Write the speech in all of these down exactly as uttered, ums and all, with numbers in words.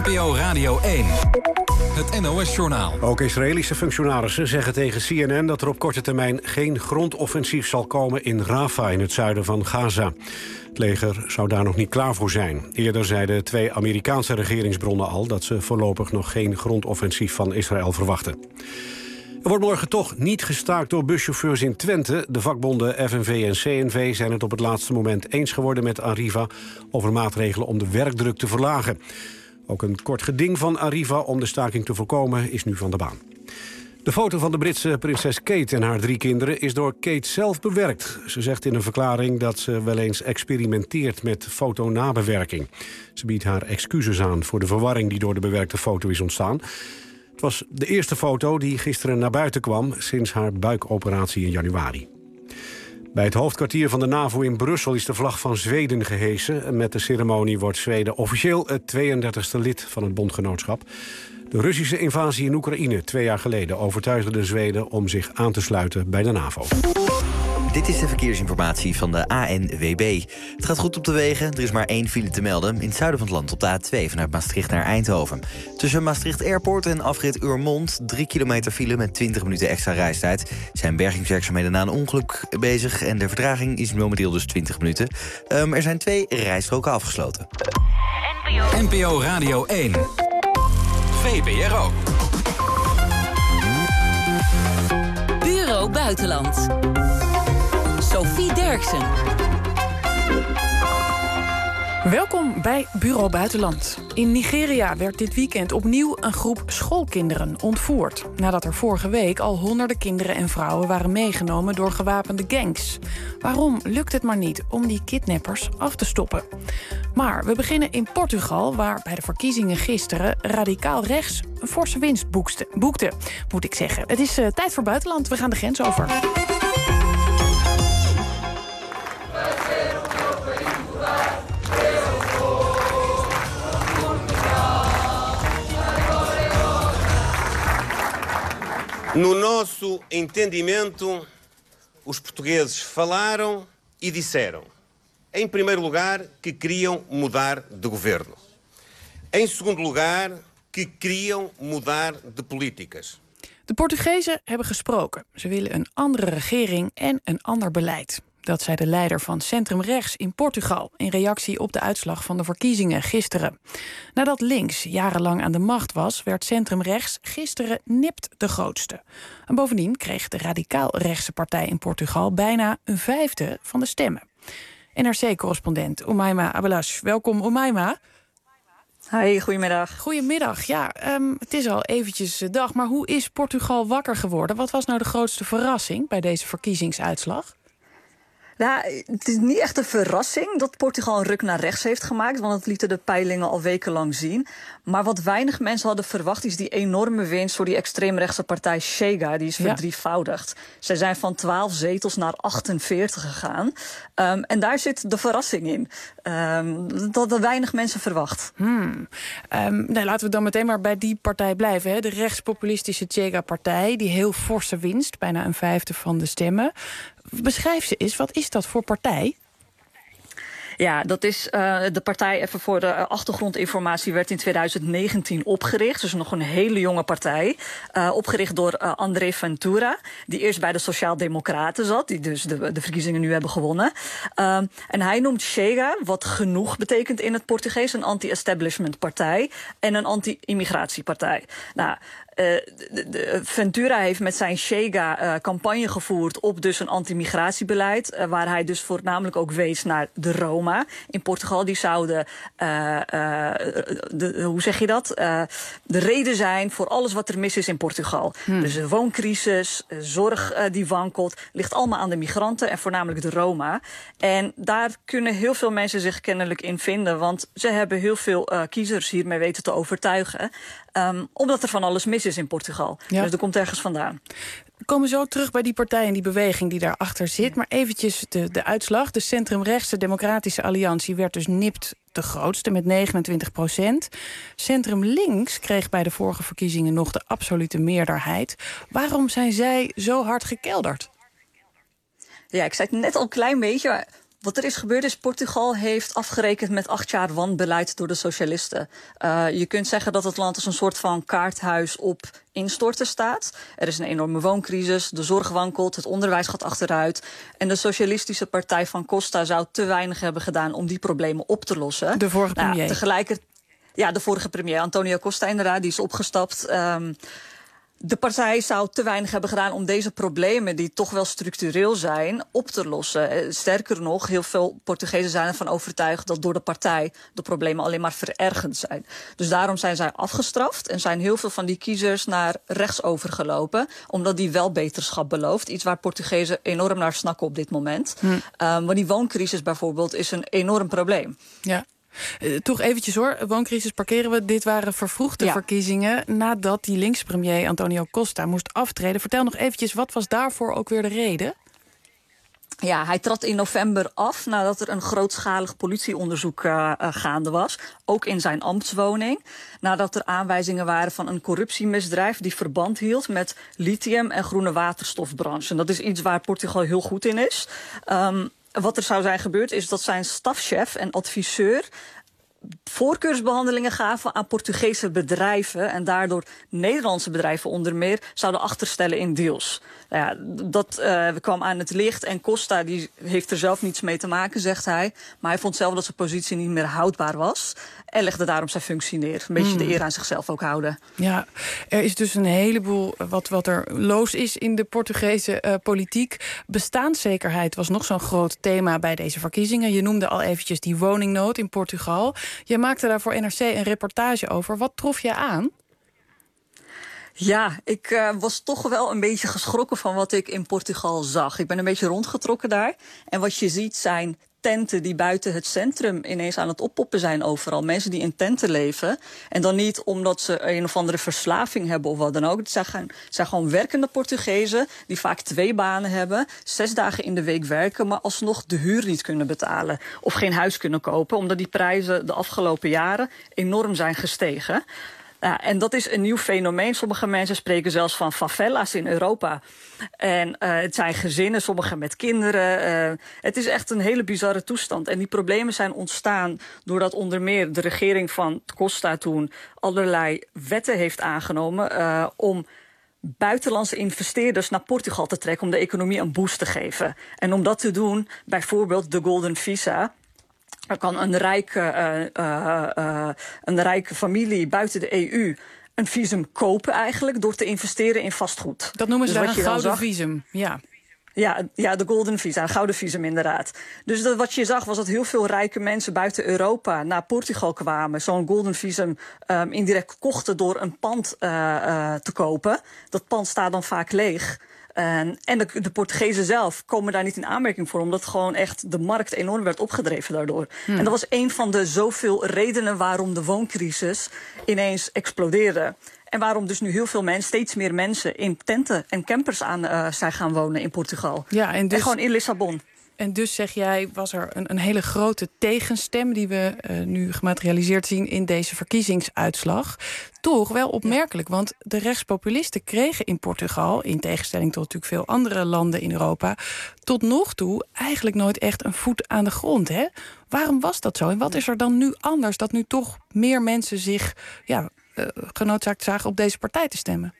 P O Radio één. Het N O S-journaal. Ook Israëlische functionarissen zeggen tegen C N N dat er op korte termijn geen grondoffensief zal komen in Rafah in het zuiden van Gaza. Het leger zou daar nog niet klaar voor zijn. Eerder zeiden twee Amerikaanse regeringsbronnen al dat ze voorlopig nog geen grondoffensief van Israël verwachten. Er wordt morgen toch niet gestaakt door buschauffeurs in Twente. De vakbonden F N V en C N V zijn het op het laatste moment eens geworden met Arriva over maatregelen om de werkdruk te verlagen. Ook een kort geding van Arriva om de staking te voorkomen is nu van de baan. De foto van de Britse prinses Kate en haar drie kinderen is door Kate zelf bewerkt. Ze zegt in een verklaring dat ze wel eens experimenteert met fotonabewerking. Ze biedt haar excuses aan voor de verwarring die door de bewerkte foto is ontstaan. Het was de eerste foto die gisteren naar buiten kwam sinds haar buikoperatie in januari. Bij het hoofdkwartier van de NAVO in Brussel is de vlag van Zweden gehesen. Met de ceremonie wordt Zweden officieel het tweeëndertigste lid van het bondgenootschap. De Russische invasie in Oekraïne twee jaar geleden overtuigde de Zweden om zich aan te sluiten bij de NAVO. Dit is de verkeersinformatie van de A N W B. Het gaat goed op de wegen, er is maar één file te melden. In het zuiden van het land op de A twee vanuit Maastricht naar Eindhoven. Tussen Maastricht Airport en afrit Urmond... drie kilometer file met twintig minuten extra reistijd. Zijn bergingswerkzaamheden na een ongeluk bezig... en de vertraging is momenteel dus twintig minuten. Um, er zijn twee rijstroken afgesloten. N P O Radio één. V P R O. Bureau Buitenland. Sophie Derksen. Welkom bij Bureau Buitenland. In Nigeria werd dit weekend opnieuw een groep schoolkinderen ontvoerd. Nadat er vorige week al honderden kinderen en vrouwen waren meegenomen door gewapende gangs. Waarom lukt het maar niet om die kidnappers af te stoppen? Maar we beginnen in Portugal, waar bij de verkiezingen gisteren radicaal rechts een forse winst boekste, boekte, moet ik zeggen. Het is uh, tijd voor buitenland. We gaan de grens over. No nosso entendimento, os portugueses falaram e disseram, em primeiro lugar, que queriam mudar de governo. Em segundo lugar, que queriam mudar de políticas. De Portugezen hebben gesproken. Ze willen een andere regering en een ander beleid. Dat zei de leider van Centrum Rechts in Portugal in reactie op de uitslag van de verkiezingen gisteren. Nadat links jarenlang aan de macht was, werd Centrum Rechts gisteren nipt de grootste. En bovendien kreeg de radicaal-rechtse partij in Portugal bijna een vijfde van de stemmen. N R C-correspondent Omaima Abelash. Welkom, Omaima. Hi, goedemiddag. Goedemiddag. Ja, um, het is al eventjes de dag, maar hoe is Portugal wakker geworden? Wat was nou de grootste verrassing bij deze verkiezingsuitslag? Ja, het is niet echt een verrassing dat Portugal een ruk naar rechts heeft gemaakt, want dat lieten de peilingen al wekenlang zien. Maar wat weinig mensen hadden verwacht is die enorme winst voor die extreemrechtse partij Chega. Die is verdrievoudigd. Ja. Zij zijn van twaalf zetels naar achtenveertig gegaan. Um, en daar zit de verrassing in. Um, dat hadden weinig mensen verwacht. Hmm. Um, nee, laten we dan meteen maar bij die partij blijven. Hè. De rechtspopulistische Chega-partij, die heel forse winst, bijna een vijfde van de stemmen. Beschrijf ze eens, wat is dat voor partij? Ja, dat is uh, de partij, even voor de achtergrondinformatie, werd in twintig negentien opgericht. Dus nog een hele jonge partij. Uh, opgericht door uh, André Ventura, die eerst bij de Sociaal-Democraten zat, die dus de, de verkiezingen nu hebben gewonnen. Uh, en hij noemt Chega, wat genoeg betekent in het Portugees, een anti-establishment partij en een anti-immigratiepartij. Nou, Uh, de, de, Ventura heeft met zijn Chega uh, campagne gevoerd op dus een anti-migratiebeleid, uh, waar hij dus voornamelijk ook wees naar de Roma in Portugal. Die zouden, uh, uh, de, hoe zeg je dat, uh, de reden zijn voor alles wat er mis is in Portugal. Hmm. Dus de wooncrisis, zorg uh, die wankelt, ligt allemaal aan de migranten en voornamelijk de Roma. En daar kunnen heel veel mensen zich kennelijk in vinden, want ze hebben heel veel uh, kiezers hiermee weten te overtuigen. Um, omdat er van alles mis is in Portugal. Ja. Dus dat komt ergens vandaan. We komen zo terug bij die partij en die beweging die daarachter zit. Maar eventjes de, de uitslag. De centrumrechtse Democratische Alliantie werd dus nipt de grootste met negenentwintig procent. Centrum links kreeg bij de vorige verkiezingen nog de absolute meerderheid. Waarom zijn zij zo hard gekelderd? Ja, ik zei het net al een klein beetje. Wat er is gebeurd is, Portugal heeft afgerekend met acht jaar wanbeleid door de socialisten. Uh, je kunt zeggen dat het land als een soort van kaarthuis op instorten staat. Er is een enorme wooncrisis, de zorg wankelt, het onderwijs gaat achteruit. En de socialistische partij van Costa zou te weinig hebben gedaan om die problemen op te lossen. De vorige premier. Nou, tegelijkertijd, ja, de vorige premier, Antonio Costa inderdaad, die is opgestapt. Um, De partij zou te weinig hebben gedaan om deze problemen, die toch wel structureel zijn, op te lossen. Sterker nog, heel veel Portugezen zijn ervan overtuigd dat door de partij de problemen alleen maar verergerd zijn. Dus daarom zijn zij afgestraft en zijn heel veel van die kiezers naar rechts overgelopen, omdat die wel beterschap belooft. Iets waar Portugezen enorm naar snakken op dit moment. Hm. Um, want die wooncrisis bijvoorbeeld is een enorm probleem. Ja. Uh, toch eventjes hoor, wooncrisis parkeren we. Dit waren vervroegde ja. verkiezingen nadat die linkse premier Antonio Costa moest aftreden. Vertel nog eventjes, wat was daarvoor ook weer de reden? Ja, hij trad in november af nadat er een grootschalig politieonderzoek uh, uh, gaande was. Ook in zijn ambtswoning. Nadat er aanwijzingen waren van een corruptiemisdrijf die verband hield met lithium en groene waterstofbranche. En dat is iets waar Portugal heel goed in is. Um, Wat er zou zijn gebeurd is dat zijn stafchef en adviseur voorkeursbehandelingen gaven aan Portugese bedrijven en daardoor Nederlandse bedrijven onder meer zouden achterstellen in deals. Nou ja, dat uh, kwam aan het licht en Costa die heeft er zelf niets mee te maken, zegt hij. Maar hij vond zelf dat zijn positie niet meer houdbaar was en legde daarom zijn functie neer. Een beetje hmm. de eer aan zichzelf ook houden. Ja, er is dus een heleboel wat, wat er loos is in de Portugese uh, politiek. Bestaanszekerheid was nog zo'n groot thema bij deze verkiezingen. Je noemde al eventjes die woningnood in Portugal. Je maakte daar voor N R C een reportage over. Wat trof je aan? Ja, ik uh, was toch wel een beetje geschrokken van wat ik in Portugal zag. Ik ben een beetje rondgetrokken daar. En wat je ziet zijn tenten die buiten het centrum ineens aan het oppoppen zijn overal. Mensen die in tenten leven. En dan niet omdat ze een of andere verslaving hebben of wat dan ook. Het zijn, het zijn gewoon werkende Portugezen die vaak twee banen hebben. Zes dagen in de week werken, maar alsnog de huur niet kunnen betalen. Of geen huis kunnen kopen, omdat die prijzen de afgelopen jaren enorm zijn gestegen. Ja, en dat is een nieuw fenomeen. Sommige mensen spreken zelfs van favela's in Europa. En uh, het zijn gezinnen, sommigen met kinderen. Uh, het is echt een hele bizarre toestand. En die problemen zijn ontstaan doordat onder meer de regering van Costa toen allerlei wetten heeft aangenomen uh, om buitenlandse investeerders naar Portugal te trekken om de economie een boost te geven. En om dat te doen, bijvoorbeeld de Golden Visa. Er kan een rijke, uh, uh, uh, een rijke familie buiten de E U een visum kopen eigenlijk door te investeren in vastgoed. Dat noemen ze dus daar een gouden zag, visum, ja. Ja, ja, de golden visa, een gouden visum inderdaad. Dus dat, wat je zag was dat heel veel rijke mensen buiten Europa naar Portugal kwamen. Zo'n golden visum um, indirect kochten door een pand uh, uh, te kopen. Dat pand staat dan vaak leeg. En, en de, de Portugezen zelf komen daar niet in aanmerking voor, omdat gewoon echt de markt enorm werd opgedreven daardoor. Hmm. En dat was een van de zoveel redenen waarom de wooncrisis ineens explodeerde. En waarom dus nu heel veel mensen, steeds meer mensen in tenten en campers aan uh, zijn gaan wonen in Portugal. Ja, en, dus, en gewoon in Lissabon. En dus zeg jij, was er een, een hele grote tegenstem die we uh, nu gematerialiseerd zien in deze verkiezingsuitslag. Toch wel opmerkelijk, want de rechtspopulisten kregen in Portugal, in tegenstelling tot natuurlijk veel andere landen in Europa, tot nog toe eigenlijk nooit echt een voet aan de grond. Hè? Waarom was dat zo? En wat is er dan nu anders dat nu toch meer mensen zich ja, uh, genoodzaakt zagen op deze partij te stemmen?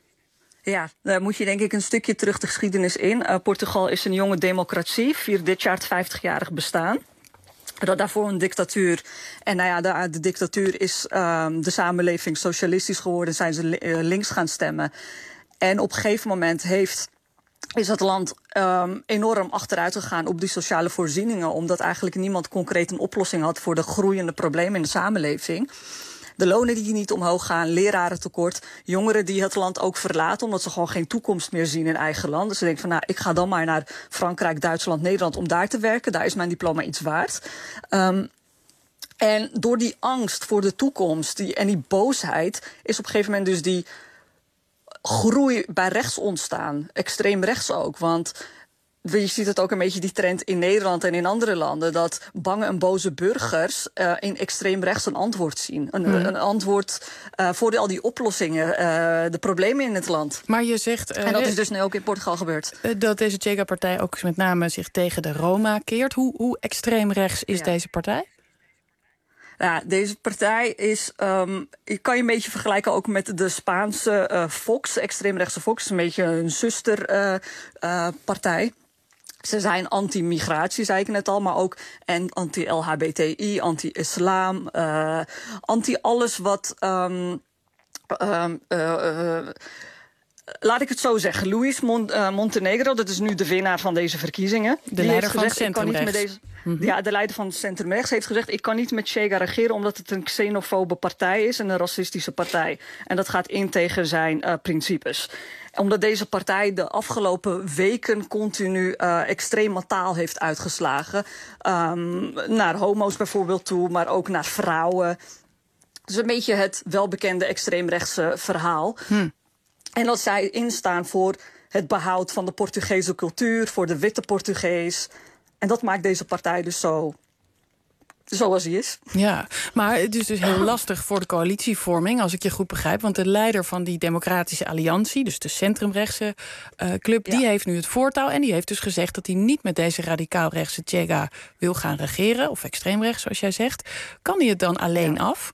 Ja, daar moet je denk ik een stukje terug de geschiedenis in. Uh, Portugal is een jonge democratie, viert dit jaar het vijftigjarig bestaan. Daarvoor een dictatuur. En nou ja, de, de dictatuur is um, de samenleving socialistisch geworden, zijn ze li- uh, links gaan stemmen. En op een gegeven moment heeft, is het land um, enorm achteruit gegaan op die sociale voorzieningen, omdat eigenlijk niemand concreet een oplossing had voor de groeiende problemen in de samenleving. De lonen die niet omhoog gaan, lerarentekort, jongeren die het land ook verlaten omdat ze gewoon geen toekomst meer zien in eigen land. Dus ze denken van, nou, ik ga dan maar naar Frankrijk, Duitsland, Nederland om daar te werken. Daar is mijn diploma iets waard. Um, en door die angst voor de toekomst die, en die boosheid is op een gegeven moment dus die groei bij rechts ontstaan. Extreem rechts ook, want je ziet het ook een beetje die trend in Nederland en in andere landen, dat bange en boze burgers uh, in extreem rechts een antwoord zien. Een, mm. een antwoord uh, voor al die oplossingen, uh, de problemen in het land. Maar je zegt... Uh, en dat is dus nu ook in Portugal gebeurd. Uh, dat deze Chega-partij ook met name zich tegen de Roma keert. Hoe, hoe extreem rechts is ja. deze partij? Ja, deze partij is, um, je kan je een beetje vergelijken ook met de Spaanse uh, Vox, extreemrechtse Vox, een beetje een zusterpartij. Uh, uh, Ze zijn anti-migratie, zei ik net al, maar ook anti-L H B T I, anti-islam, uh, anti-alles wat... Um, um, uh, uh, Laat ik het zo zeggen. Luis Mon- uh, Montenegro, dat is nu de winnaar van deze verkiezingen. De leider van het centrumrechts. Mm-hmm. Ja, de leider van het centrumrechts heeft gezegd, ik kan niet met Chega regeren omdat het een xenofobe partij is en een racistische partij. En dat gaat in tegen zijn uh, principes. Omdat deze partij de afgelopen weken continu uh, extreme taal heeft uitgeslagen. Um, naar homo's bijvoorbeeld toe, maar ook naar vrouwen. Dus een beetje het welbekende extreemrechtse verhaal. Hm. En dat zij instaan voor het behoud van de Portugese cultuur, voor de witte Portugees. En dat maakt deze partij dus zo, zoals hij is. Ja, maar het is dus heel lastig voor de coalitievorming, als ik je goed begrijp. Want de leider van die Democratische Alliantie, dus de centrumrechtse uh, club, ja. die heeft nu het voortouw. En die heeft dus gezegd dat hij niet met deze radicaalrechtse Chega wil gaan regeren. Of extreemrechts, zoals jij zegt. Kan hij het dan alleen ja. af?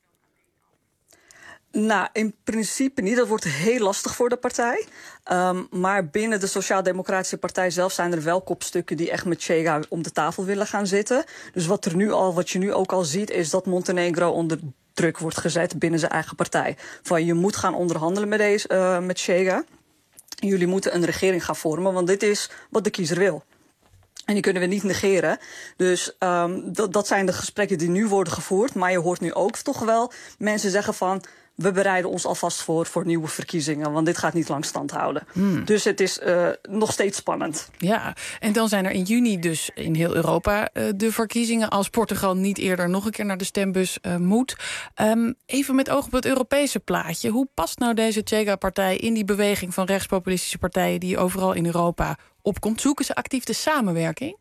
Nou, in principe niet. Dat wordt heel lastig voor de partij. Um, maar binnen de Sociaal-Democratische Partij zelf zijn er wel kopstukken die echt met Chega om de tafel willen gaan zitten. Dus wat, er nu al, wat je nu ook al ziet, is dat Montenegro onder druk wordt gezet binnen zijn eigen partij. Van je moet gaan onderhandelen met, deze, uh, met Chega. Jullie moeten een regering gaan vormen, want dit is wat de kiezer wil. En die kunnen we niet negeren. Dus um, dat, dat zijn de gesprekken die nu worden gevoerd. Maar je hoort nu ook toch wel mensen zeggen van, we bereiden ons alvast voor voor nieuwe verkiezingen, want dit gaat niet lang stand houden. Hmm. Dus het is uh, nog steeds spannend. Ja, en dan zijn er in juni dus in heel Europa uh, de verkiezingen, als Portugal niet eerder nog een keer naar de stembus uh, moet. Um, even met oog op het Europese plaatje. Hoe past nou deze Chega-partij in die beweging van rechtspopulistische partijen die overal in Europa opkomt? Zoeken ze actief de samenwerking?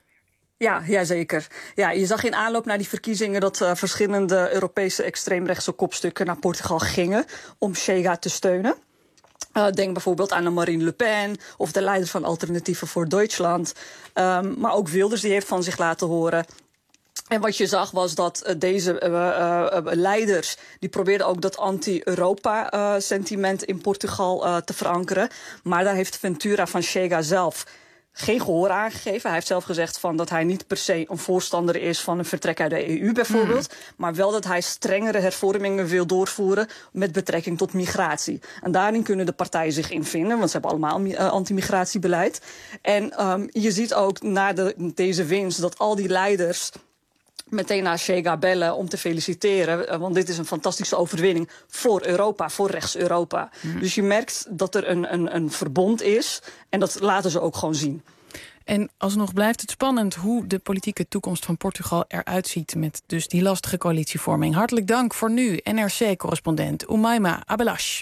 Ja, ja, zeker. Ja, je zag in aanloop naar die verkiezingen dat uh, verschillende Europese extreemrechtse kopstukken naar Portugal gingen om Chega te steunen. Uh, denk bijvoorbeeld aan Marine Le Pen of de leider van Alternatieven voor Duitsland. Um, maar ook Wilders die heeft van zich laten horen. En wat je zag was dat uh, deze uh, uh, leiders, die probeerden ook dat anti-Europa-sentiment uh, in Portugal uh, te verankeren. Maar daar heeft Ventura van Chega zelf geen gehoor aangegeven. Hij heeft zelf gezegd van dat hij niet per se een voorstander is van een vertrek uit de E U bijvoorbeeld. Mm. Maar wel dat hij strengere hervormingen wil doorvoeren met betrekking tot migratie. En daarin kunnen de partijen zich in vinden, want ze hebben allemaal uh, anti-migratiebeleid. En um, je ziet ook na de, deze winst dat al die leiders meteen naar Chega bellen om te feliciteren. Want dit is een fantastische overwinning voor Europa, voor rechts-Europa. Mm. Dus je merkt dat er een, een, een verbond is. En dat laten ze ook gewoon zien. En alsnog blijft het spannend hoe de politieke toekomst van Portugal eruit ziet met dus die lastige coalitievorming. Hartelijk dank voor nu, N R C-correspondent Umaima Abelash.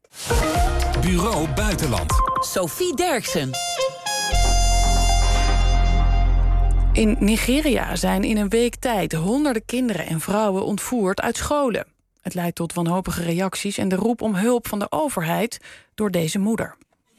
Bureau Buitenland. Sophie Derksen. In Nigeria zijn in een week tijd honderden kinderen en vrouwen ontvoerd uit scholen. Het leidt tot wanhopige reacties en de roep om hulp van de overheid door deze moeder.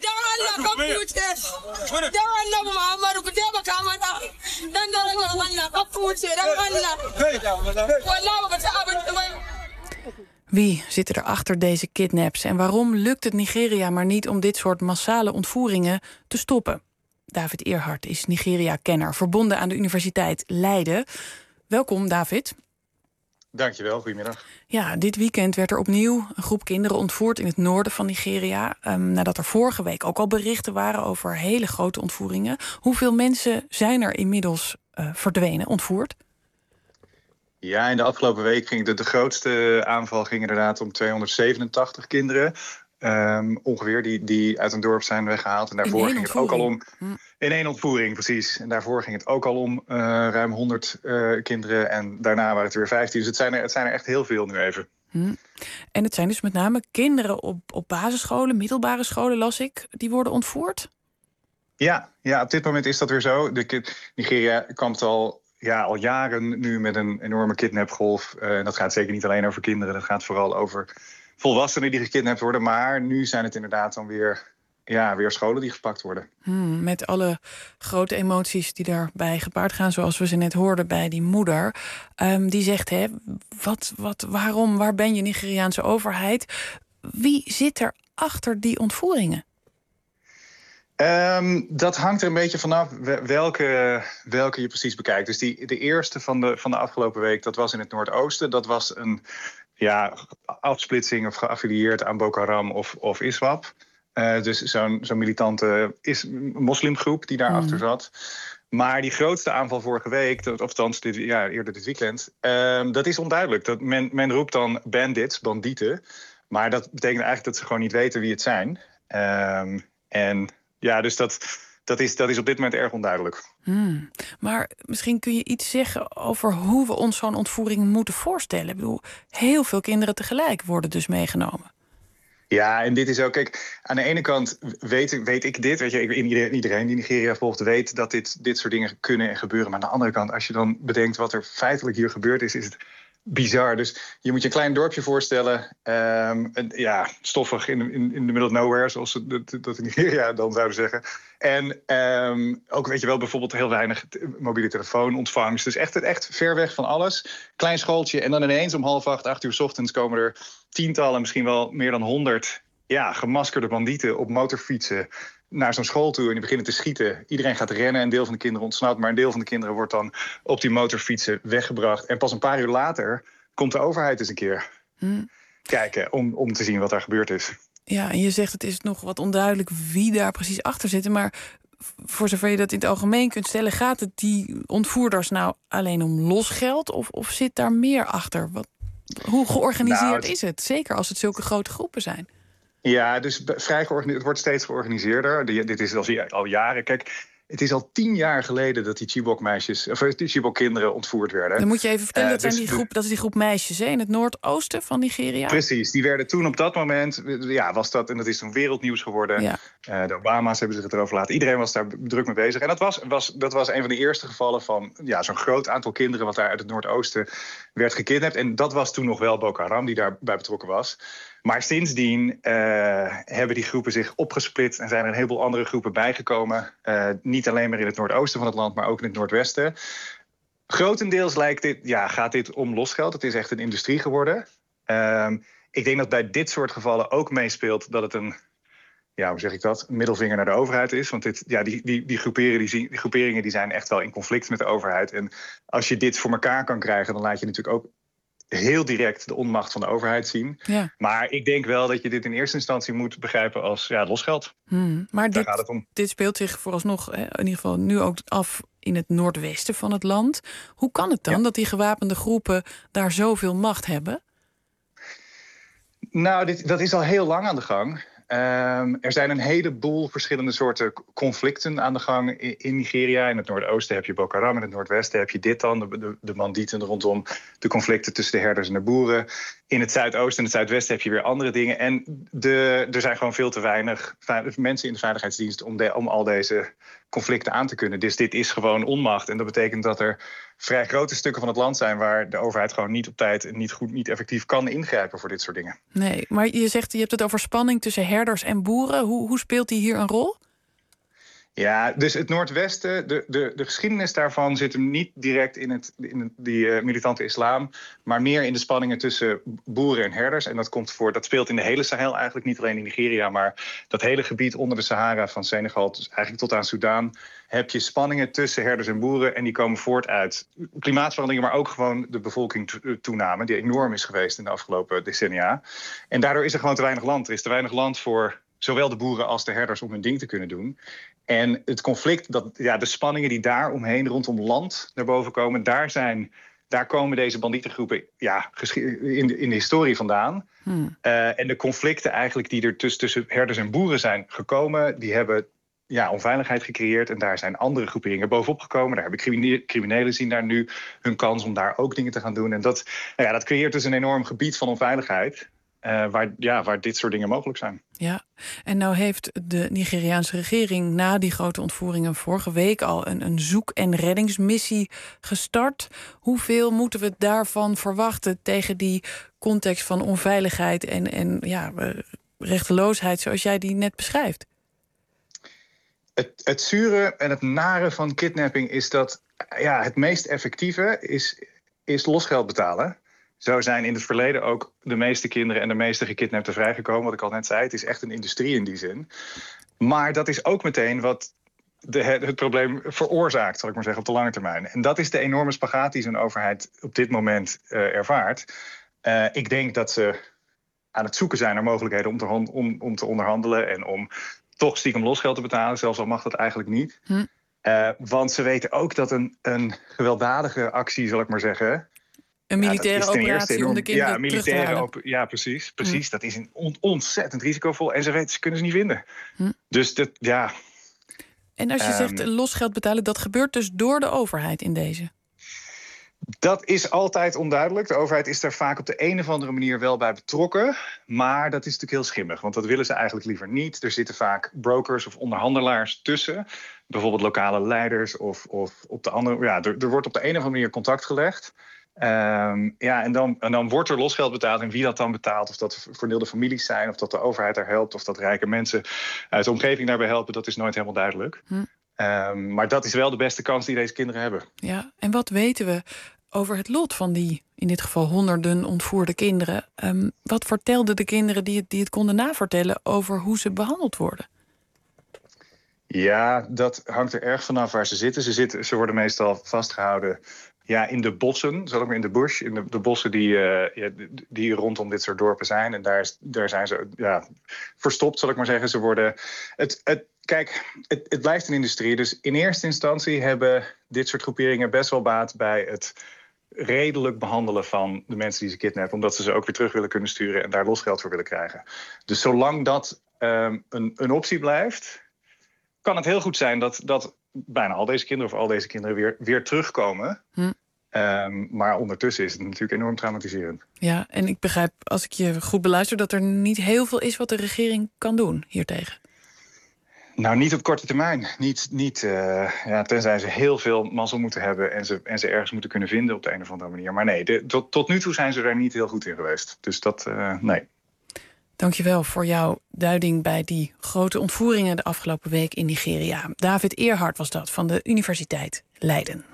Wie zitten er achter deze kidnaps en waarom lukt het Nigeria maar niet om dit soort massale ontvoeringen te stoppen? David Eerhart is Nigeria-kenner, verbonden aan de Universiteit Leiden. Welkom, David. Dankjewel, goedemiddag. Ja, dit weekend werd er opnieuw een groep kinderen ontvoerd in het noorden van Nigeria. Um, nadat er vorige week ook al berichten waren over hele grote ontvoeringen. Hoeveel mensen zijn er inmiddels uh, verdwenen, ontvoerd? Ja, in de afgelopen week ging de, de grootste aanval ging inderdaad om tweehonderdzevenentachtig kinderen. Um, ongeveer, die, die uit een dorp zijn weggehaald. En daarvoor ging het ook al om... In één ontvoering, precies. En daarvoor ging het ook al om uh, ruim honderd uh, kinderen. En daarna waren het weer vijftien. Dus het zijn er, het zijn er echt heel veel nu even. Hm. En het zijn dus met name kinderen op, op basisscholen, middelbare scholen, las ik, die worden ontvoerd? Ja, ja, op dit moment is dat weer zo. De, Nigeria kampt al, ja, al jaren nu met een enorme kidnapgolf. Uh, en dat gaat zeker niet alleen over kinderen. Dat gaat vooral over volwassenen die gekidnapt worden. Maar nu zijn het inderdaad dan weer, ja, weer scholen die gepakt worden. Hmm, met alle grote emoties die daarbij gepaard gaan, zoals we ze net hoorden bij die moeder. Um, die zegt, hè, wat, wat, waarom, waar ben je, Nigeriaanse overheid? Wie zit er achter die ontvoeringen? Um, dat hangt er een beetje vanaf welke, welke je precies bekijkt. Dus die, de eerste van de, van de afgelopen week, dat was in het Noordoosten. Dat was een ja, afsplitsing of geaffilieerd aan Boko Haram of, of ISWAP. Uh, dus zo'n zo'n militante is, moslimgroep die daarachter mm. zat. Maar die grootste aanval vorige week, of althans dit, ja, eerder dit weekend, um, dat is onduidelijk. Dat men, men roept dan bandits, bandieten. Maar dat betekent eigenlijk dat ze gewoon niet weten wie het zijn. Um, en ja, dus dat, dat, is, dat is op dit moment erg onduidelijk. Hmm. Maar misschien kun je iets zeggen over hoe we ons zo'n ontvoering moeten voorstellen. Ik bedoel, heel veel kinderen tegelijk worden dus meegenomen. Ja, en dit is ook, kijk, aan de ene kant weet, weet ik dit. Weet je, iedereen, iedereen die Nigeria volgt weet dat dit, dit soort dingen kunnen en gebeuren. Maar aan de andere kant, als je dan bedenkt wat er feitelijk hier gebeurd is, is het bizar. Dus je moet je een klein dorpje voorstellen. Um, ja, stoffig in, in, in the middle of nowhere, zoals ze dat, dat in Nigeria dan zouden zeggen. En um, ook, weet je wel, bijvoorbeeld heel weinig mobiele telefoonontvangst. Dus echt, echt ver weg van alles. Klein schooltje en dan ineens om half acht, acht uur 's ochtends komen er tientallen, misschien wel meer dan honderd ja, gemaskerde bandieten op motorfietsen naar zo'n school toe en die beginnen te schieten. Iedereen gaat rennen, een deel van de kinderen ontsnapt, maar een deel van de kinderen wordt dan op die motorfietsen weggebracht. En pas een paar uur later komt de overheid eens een keer hmm. kijken om, om te zien wat daar gebeurd is. Ja, en je zegt het is nog wat onduidelijk wie daar precies achter zit, maar voor zover je dat in het algemeen kunt stellen, gaat het die ontvoerders nou alleen om losgeld of, of zit daar meer achter? Wat, hoe georganiseerd nou, het... is het? Zeker als het zulke grote groepen zijn. Ja, dus vrij georganiseerd. Het wordt steeds georganiseerder. Dit is al, al jaren. Kijk, het is al tien jaar geleden dat die Chibok-meisjes, of die Chibok-kinderen ontvoerd werden. Dan moet je even vertellen, uh, dat, dus zijn die groep, de... dat is die groep meisjes hè, in het noordoosten van Nigeria. Precies, die werden toen op dat moment, ja, was dat, en dat is toen wereldnieuws geworden. Ja. Uh, de Obama's hebben zich erover laten. Iedereen was daar druk mee bezig. En dat was, was, dat was een van de eerste gevallen van ja, zo'n groot aantal kinderen wat daar uit het noordoosten werd gekidnapt. En dat was toen nog wel Boko Haram die daarbij betrokken was. Maar sindsdien uh, hebben die groepen zich opgesplitst en zijn er een heleboel andere groepen bijgekomen. Uh, niet alleen maar in het noordoosten van het land, maar ook in het noordwesten. Grotendeels lijkt dit, ja, gaat dit om losgeld. Het is echt een industrie geworden. Uh, ik denk dat bij dit soort gevallen ook meespeelt dat het een, ja, hoe zeg ik dat, een middelvinger naar de overheid is. Want dit, ja, die, die, die, groeperingen, die, die groeperingen die zijn echt wel in conflict met de overheid. En als je dit voor elkaar kan krijgen, dan laat je natuurlijk ook heel direct de onmacht van de overheid zien. Ja. Maar ik denk wel dat je dit in eerste instantie moet begrijpen als ja, losgeld. Hmm, maar Daar dit, gaat het om. Dit speelt zich vooralsnog hè, in ieder geval nu ook af in het noordwesten van het land. Hoe kan het dan ja. dat die gewapende groepen daar zoveel macht hebben? Nou, dit, dat is al heel lang aan de gang. Um, er zijn een heleboel verschillende soorten conflicten aan de gang in, in Nigeria. In het noordoosten heb je Boko Haram, in het noordwesten heb je dit dan, de, de, de bandieten rondom de conflicten tussen de herders en de boeren. In het zuidoosten en het zuidwesten heb je weer andere dingen. En de, er zijn gewoon veel te weinig mensen in de veiligheidsdienst om, de, om al deze conflicten aan te kunnen. Dus dit is gewoon onmacht. En dat betekent dat er vrij grote stukken van het land zijn waar de overheid gewoon niet op tijd en niet goed, niet effectief kan ingrijpen voor dit soort dingen. Nee, maar je zegt, je hebt het over spanning tussen herders en boeren. Hoe, hoe speelt die hier een rol? Ja, dus het Noordwesten, de, de, de geschiedenis daarvan zit hem niet direct in, het, in het, die uh, militante islam, maar meer in de spanningen tussen boeren en herders. En dat komt voor, dat speelt in de hele Sahel eigenlijk, niet alleen in Nigeria, maar dat hele gebied onder de Sahara van Senegal, dus eigenlijk tot aan Soedan, heb je spanningen tussen herders en boeren en die komen voort uit klimaatveranderingen, maar ook gewoon de bevolkingstoename, die enorm is geweest in de afgelopen decennia. En daardoor is er gewoon te weinig land. Er is te weinig land voor zowel de boeren als de herders om hun ding te kunnen doen. En het conflict, dat, ja, de spanningen die daar omheen rondom land naar boven komen, daar, zijn, daar komen deze bandietengroepen ja, in, de, in de historie vandaan. Hmm. Uh, en de conflicten eigenlijk die er tussen, tussen herders en boeren zijn gekomen, die hebben ja, onveiligheid gecreëerd. En daar zijn andere groeperingen bovenop gekomen. Daar hebben criminelen zien daar nu hun kans om daar ook dingen te gaan doen. En dat, nou ja, dat creëert dus een enorm gebied van onveiligheid. Uh, waar, ja, waar dit soort dingen mogelijk zijn. Ja, en nou heeft de Nigeriaanse regering na die grote ontvoeringen vorige week al een, een zoek- en reddingsmissie gestart. Hoeveel moeten we daarvan verwachten tegen die context van onveiligheid en, en ja, rechteloosheid zoals jij die net beschrijft? Het, het zure en het nare van kidnapping is dat ja, het meest effectieve is, is losgeld betalen. Zo zijn in het verleden ook de meeste kinderen en de meeste gekidnapten vrijgekomen. Wat ik al net zei, het is echt een industrie in die zin. Maar dat is ook meteen wat de, het probleem veroorzaakt, zal ik maar zeggen, op de lange termijn. En dat is de enorme spagaat die zo'n overheid op dit moment uh, ervaart. Uh, ik denk dat ze aan het zoeken zijn naar mogelijkheden om te, om, om te onderhandelen en om toch stiekem losgeld te betalen, zelfs al mag dat eigenlijk niet. Hm. Uh, want ze weten ook dat een, een gewelddadige actie, zal ik maar zeggen, een militaire ja, operatie om de kinderen ja, terug te halen. Op, ja, precies. precies. Hm. Dat is een on, ontzettend risicovol. En ze weten, ze kunnen ze niet vinden. Hm. Dus dat, ja. En als je um, zegt losgeld betalen, dat gebeurt dus door de overheid in deze? Dat is altijd onduidelijk. De overheid is daar vaak op de een of andere manier wel bij betrokken. Maar dat is natuurlijk heel schimmig, want dat willen ze eigenlijk liever niet. Er zitten vaak brokers of onderhandelaars tussen. Bijvoorbeeld lokale leiders of, of op de andere. Ja, er, er wordt op de een of andere manier contact gelegd. Um, ja, en dan, en dan wordt er losgeld betaald. En wie dat dan betaalt, of dat verdeelde families zijn, of dat de overheid daar helpt, of dat rijke mensen uit de omgeving daarbij helpen, dat is nooit helemaal duidelijk. Hm. Um, maar dat is wel de beste kans die deze kinderen hebben. Ja, en wat weten we over het lot van die, in dit geval honderden ontvoerde kinderen? Um, wat vertelden de kinderen die het, die het konden navertellen over hoe ze behandeld worden? Ja, dat hangt er erg vanaf waar ze zitten. Ze, zitten, ze worden meestal vastgehouden ja, in de bossen, zal ik maar in de bush, in de, de bossen die, uh, ja, die rondom dit soort dorpen zijn. En daar, is, daar zijn ze ja, verstopt, zal ik maar zeggen. Ze worden. Het, het, kijk, het, het blijft een industrie. Dus in eerste instantie hebben dit soort groeperingen best wel baat bij het redelijk behandelen van de mensen die ze kidnappen, omdat ze ze ook weer terug willen kunnen sturen en daar losgeld voor willen krijgen. Dus zolang dat um, een, een optie blijft, kan het heel goed zijn dat, dat bijna al deze kinderen of al deze kinderen weer, weer terugkomen. Hm. Um, maar ondertussen is het natuurlijk enorm traumatiserend. Ja, en ik begrijp, als ik je goed beluister, dat er niet heel veel is wat de regering kan doen hiertegen. Nou, niet op korte termijn. Niet, niet, uh, ja, tenzij ze heel veel mazzel moeten hebben en ze, en ze ergens moeten kunnen vinden op de een of andere manier. Maar nee, de, tot, tot nu toe zijn ze daar niet heel goed in geweest. Dus dat, uh, nee. Dankjewel voor jouw duiding bij die grote ontvoeringen de afgelopen week in Nigeria. David Eerhard was dat, van de Universiteit Leiden.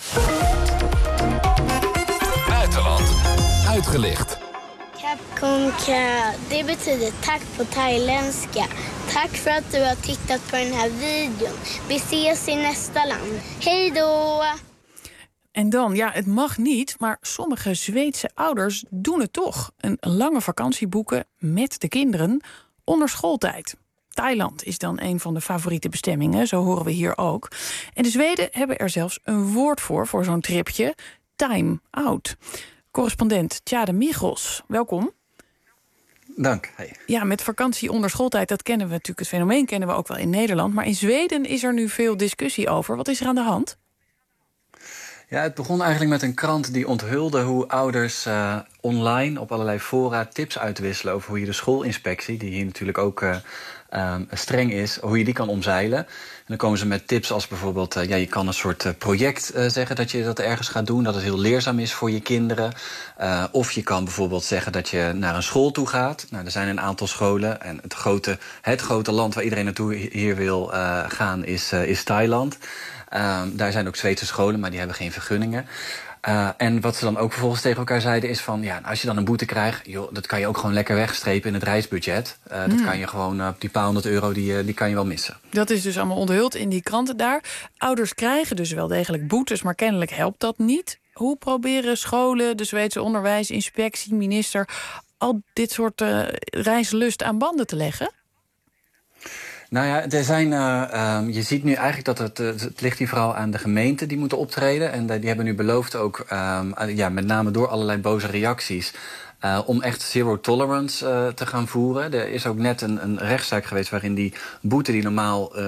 Buitenland uitgelicht. Kapkonka, det betyder tack på thailändska. Tack för att du har tittat på den här videon. Vi ses i nästa land. Hej då! En dan, ja, het mag niet, maar sommige Zweedse ouders doen het toch. Een lange vakantie boeken met de kinderen onder schooltijd. Thailand is dan een van de favoriete bestemmingen, zo horen we hier ook. En de Zweden hebben er zelfs een woord voor, voor zo'n tripje. Time out. Correspondent Tjade Michels, welkom. Dank. Hey. Ja, met vakantie onder schooltijd, dat kennen we natuurlijk. Het fenomeen kennen we ook wel in Nederland. Maar in Zweden is er nu veel discussie over. Wat is er aan de hand? Ja, het begon eigenlijk met een krant die onthulde hoe ouders uh, online op allerlei fora tips uitwisselen over hoe je de schoolinspectie, die hier natuurlijk ook uh, um, streng is, hoe je die kan omzeilen. En dan komen ze met tips als bijvoorbeeld, uh, ja, je kan een soort uh, project uh, zeggen dat je dat ergens gaat doen, dat het heel leerzaam is voor je kinderen. Uh, of je kan bijvoorbeeld zeggen dat je naar een school toe gaat. Nou, er zijn een aantal scholen en het grote, het grote land waar iedereen naartoe hier wil uh, gaan is, uh, is Thailand. Uh, daar zijn ook Zweedse scholen, maar die hebben geen vergunningen. Uh, en wat ze dan ook vervolgens tegen elkaar zeiden is van, ja, als je dan een boete krijgt, joh, dat kan je ook gewoon lekker wegstrepen in het reisbudget. Uh, mm. Dat kan je gewoon, uh, die paar honderd euro, die, die kan je wel missen. Dat is dus allemaal onthuld in die kranten daar. Ouders krijgen dus wel degelijk boetes, maar kennelijk helpt dat niet. Hoe proberen scholen, de Zweedse onderwijsinspectie, minister, al dit soort uh, reislust aan banden te leggen? Nou ja, er zijn, uh, um, je ziet nu eigenlijk dat het, uh, het ligt hier vooral aan de gemeenten die moeten optreden. En uh, die hebben nu beloofd ook, um, uh, ja, met name door allerlei boze reacties, Uh, om echt zero tolerance uh, te gaan voeren. Er is ook net een, een rechtszaak geweest waarin die boete die normaal uh, een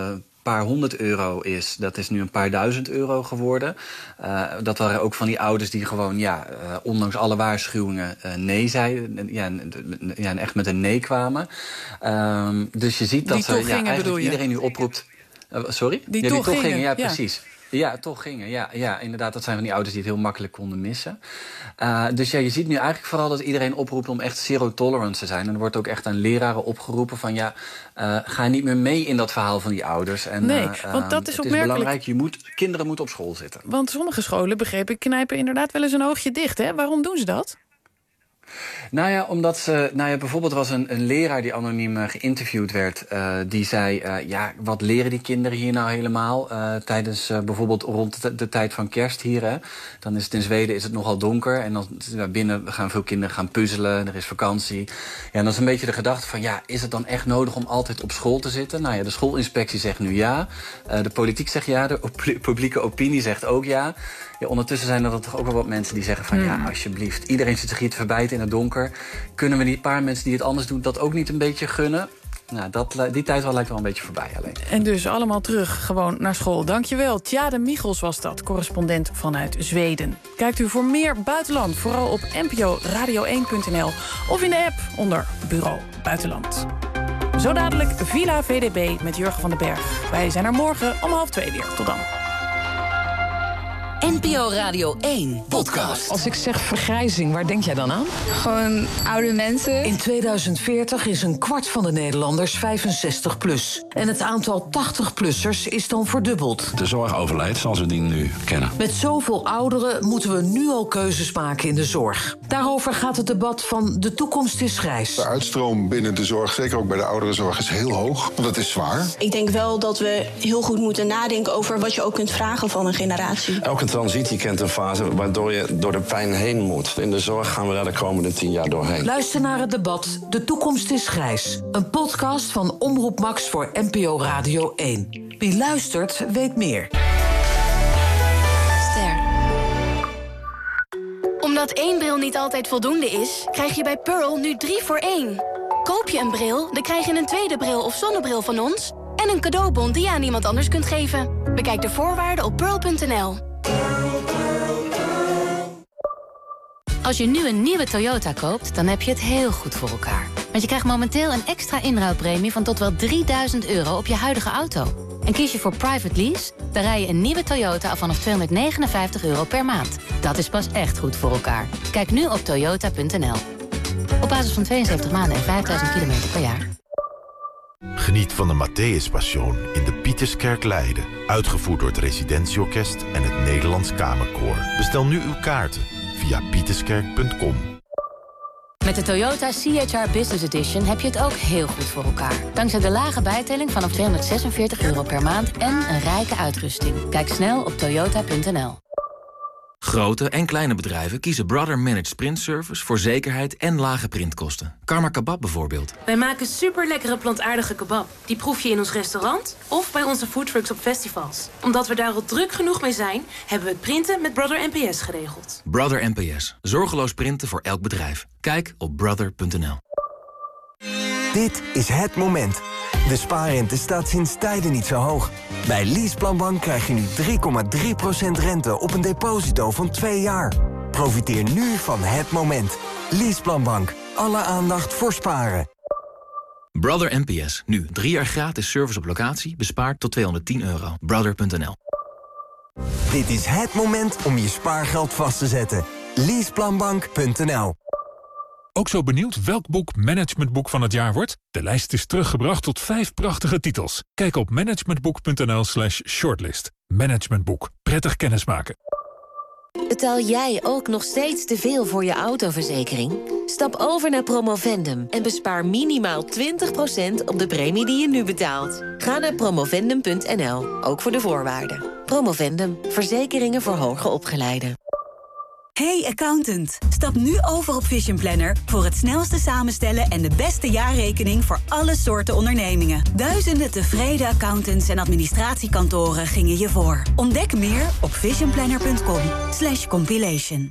paar honderd euro is, dat is nu een paar duizend euro geworden. Uh, dat waren ook van die ouders die gewoon, ja, uh, ondanks alle waarschuwingen uh, nee zeiden. Ja, ja, echt met een nee kwamen. Uh, dus je ziet dat die toch uh, ja, gingen, eigenlijk iedereen nu oproept. Uh, sorry? Die, ja, toch, die toch gingen, gingen, ja, ja. precies. Ja, toch gingen. Ja, ja, inderdaad. Dat zijn van die ouders die het heel makkelijk konden missen. Uh, dus ja, je ziet nu eigenlijk vooral dat iedereen oproept om echt zero tolerance te zijn. En er wordt ook echt aan leraren opgeroepen van ja, uh, ga niet meer mee in dat verhaal van die ouders. En, nee, uh, want dat is het opmerkelijk. is belangrijk, je moet, kinderen moeten op school zitten. Want sommige scholen, begreep ik, knijpen inderdaad wel eens een oogje dicht. Hè? Waarom doen ze dat? Nou ja, omdat ze, nou ja, bijvoorbeeld was een, een leraar die anoniem uh, geïnterviewd werd. Uh, die zei, uh, ja, wat leren die kinderen hier nou helemaal? Uh, tijdens uh, bijvoorbeeld rond de, de tijd van kerst hier. Hè. Dan is het in Zweden is het nogal donker. En dan uh, binnen gaan veel kinderen gaan puzzelen. Er is vakantie. Ja, en dat is een beetje de gedachte van, ja, is het dan echt nodig om altijd op school te zitten? Nou ja, de schoolinspectie zegt nu ja. Uh, de politiek zegt ja. De op- publieke opinie zegt ook ja. Ja, ondertussen zijn er toch ook wel wat mensen die zeggen van... Hmm. ja, alsjeblieft, iedereen zit zich hier te verbijten in het donker. Kunnen we die paar mensen die het anders doen dat ook niet een beetje gunnen? Nou, dat, die tijd wel lijkt wel een beetje voorbij alleen. En dus allemaal terug, gewoon naar school. Dankjewel. Tjade Michels was dat, correspondent vanuit Zweden. Kijkt u voor meer buitenland, vooral op n p o radio één punt n l... of in de app onder Bureau Buitenland. Zo dadelijk Villa V D B met Jurgen van den Berg. Wij zijn er morgen om half twee weer. Tot dan. N P O Radio één podcast. Als ik zeg vergrijzing, waar denk jij dan aan? Gewoon oude mensen. In tweeduizend veertig is een kwart van de Nederlanders vijfenzestig plus. En het aantal tachtig-plussers is dan verdubbeld. De zorg overlijdt zoals we die nu kennen. Met zoveel ouderen moeten we nu al keuzes maken in de zorg. Daarover gaat het debat van De Toekomst is Grijs. De uitstroom binnen de zorg, zeker ook bij de ouderenzorg, is heel hoog. Want dat is zwaar. Ik denk wel dat we heel goed moeten nadenken over wat je ook kunt vragen van een generatie. Elke transitie kent een fase waardoor je door de pijn heen moet. In de zorg gaan we daar de komende tien jaar doorheen. Luister naar het debat De Toekomst is Grijs. Een podcast van Omroep Max voor N P O Radio één. Wie luistert, weet meer. Ster. Omdat één bril niet altijd voldoende is, krijg je bij Pearl nu drie voor één. Koop je een bril, dan krijg je een tweede bril of zonnebril van ons... en een cadeaubon die je aan iemand anders kunt geven. Bekijk de voorwaarden op pearl punt n l. Als je nu een nieuwe Toyota koopt, dan heb je het heel goed voor elkaar. Want je krijgt momenteel een extra inruilpremie van tot wel drieduizend euro op je huidige auto. En kies je voor private lease, dan rij je een nieuwe Toyota af vanaf tweehonderdnegenenvijftig euro per maand. Dat is pas echt goed voor elkaar. Kijk nu op toyota punt n l. Op basis van tweeënzeventig maanden en vijfduizend kilometer per jaar. Geniet van de Matthäus Passion in de Pieterskerk Leiden. Uitgevoerd door het Residentieorkest en het Nederlands Kamerkoor. Bestel nu uw kaarten via pieterskerk punt com. Met de Toyota C H R Business Edition heb je het ook heel goed voor elkaar. Dankzij de lage bijtelling vanaf tweehonderdzesenveertig euro per maand en een rijke uitrusting. Kijk snel op toyota punt n l. Grote en kleine bedrijven kiezen Brother Managed Print Service voor zekerheid en lage printkosten. Karma Kebab bijvoorbeeld. Wij maken super lekkere plantaardige kebab. Die proef je in ons restaurant of bij onze foodtrucks op festivals. Omdat we daar al druk genoeg mee zijn, hebben we het printen met Brother N P S geregeld. Brother N P S. Zorgeloos printen voor elk bedrijf. Kijk op brother punt n l. Dit is het moment. De spaarrente staat sinds tijden niet zo hoog. Bij Leaseplanbank krijg je nu drie komma drie procent rente op een deposito van twee jaar. Profiteer nu van het moment. Leaseplanbank. Alle aandacht voor sparen. Brother N P S. Nu drie jaar gratis service op locatie. Bespaard tot tweehonderdtien euro. brother punt n l. Dit is het moment om je spaargeld vast te zetten. Leaseplanbank punt n l. Ook zo benieuwd welk boek managementboek van het jaar wordt? De lijst is teruggebracht tot vijf prachtige titels. Kijk op managementboek punt n l slash shortlist. Managementboek. Prettig kennismaken. Betaal jij ook nog steeds te veel voor je autoverzekering? Stap over naar Promovendum en bespaar minimaal twintig procent op de premie die je nu betaalt. Ga naar promovendum punt n l, ook voor de voorwaarden. Promovendum. Verzekeringen voor hoger opgeleiden. Hey accountant, stap nu over op Vision Planner voor het snelste samenstellen en de beste jaarrekening voor alle soorten ondernemingen. Duizenden tevreden accountants en administratiekantoren gingen je voor. Ontdek meer op visionplanner punt com slash compilation.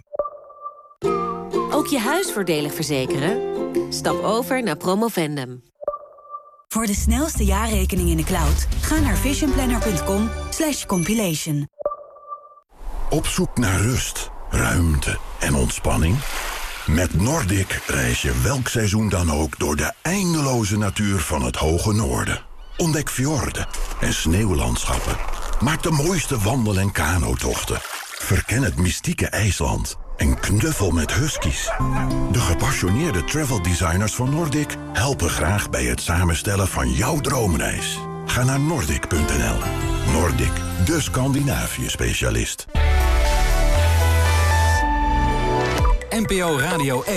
Ook je huis voordelig verzekeren? Stap over naar Promovendum. Voor de snelste jaarrekening in de cloud, ga naar visionplanner.com slash compilation. Op zoek naar rust, ruimte en ontspanning? Met Nordic reis je welk seizoen dan ook door de eindeloze natuur van het hoge noorden. Ontdek fjorden en sneeuwlandschappen. Maak de mooiste wandel- en kanotochten. Verken het mystieke IJsland en knuffel met huskies. De gepassioneerde travel designers van Nordic helpen graag bij het samenstellen van jouw droomreis. Ga naar Nordic punt n l. Nordic, de Scandinavië-specialist. N P O Radio één.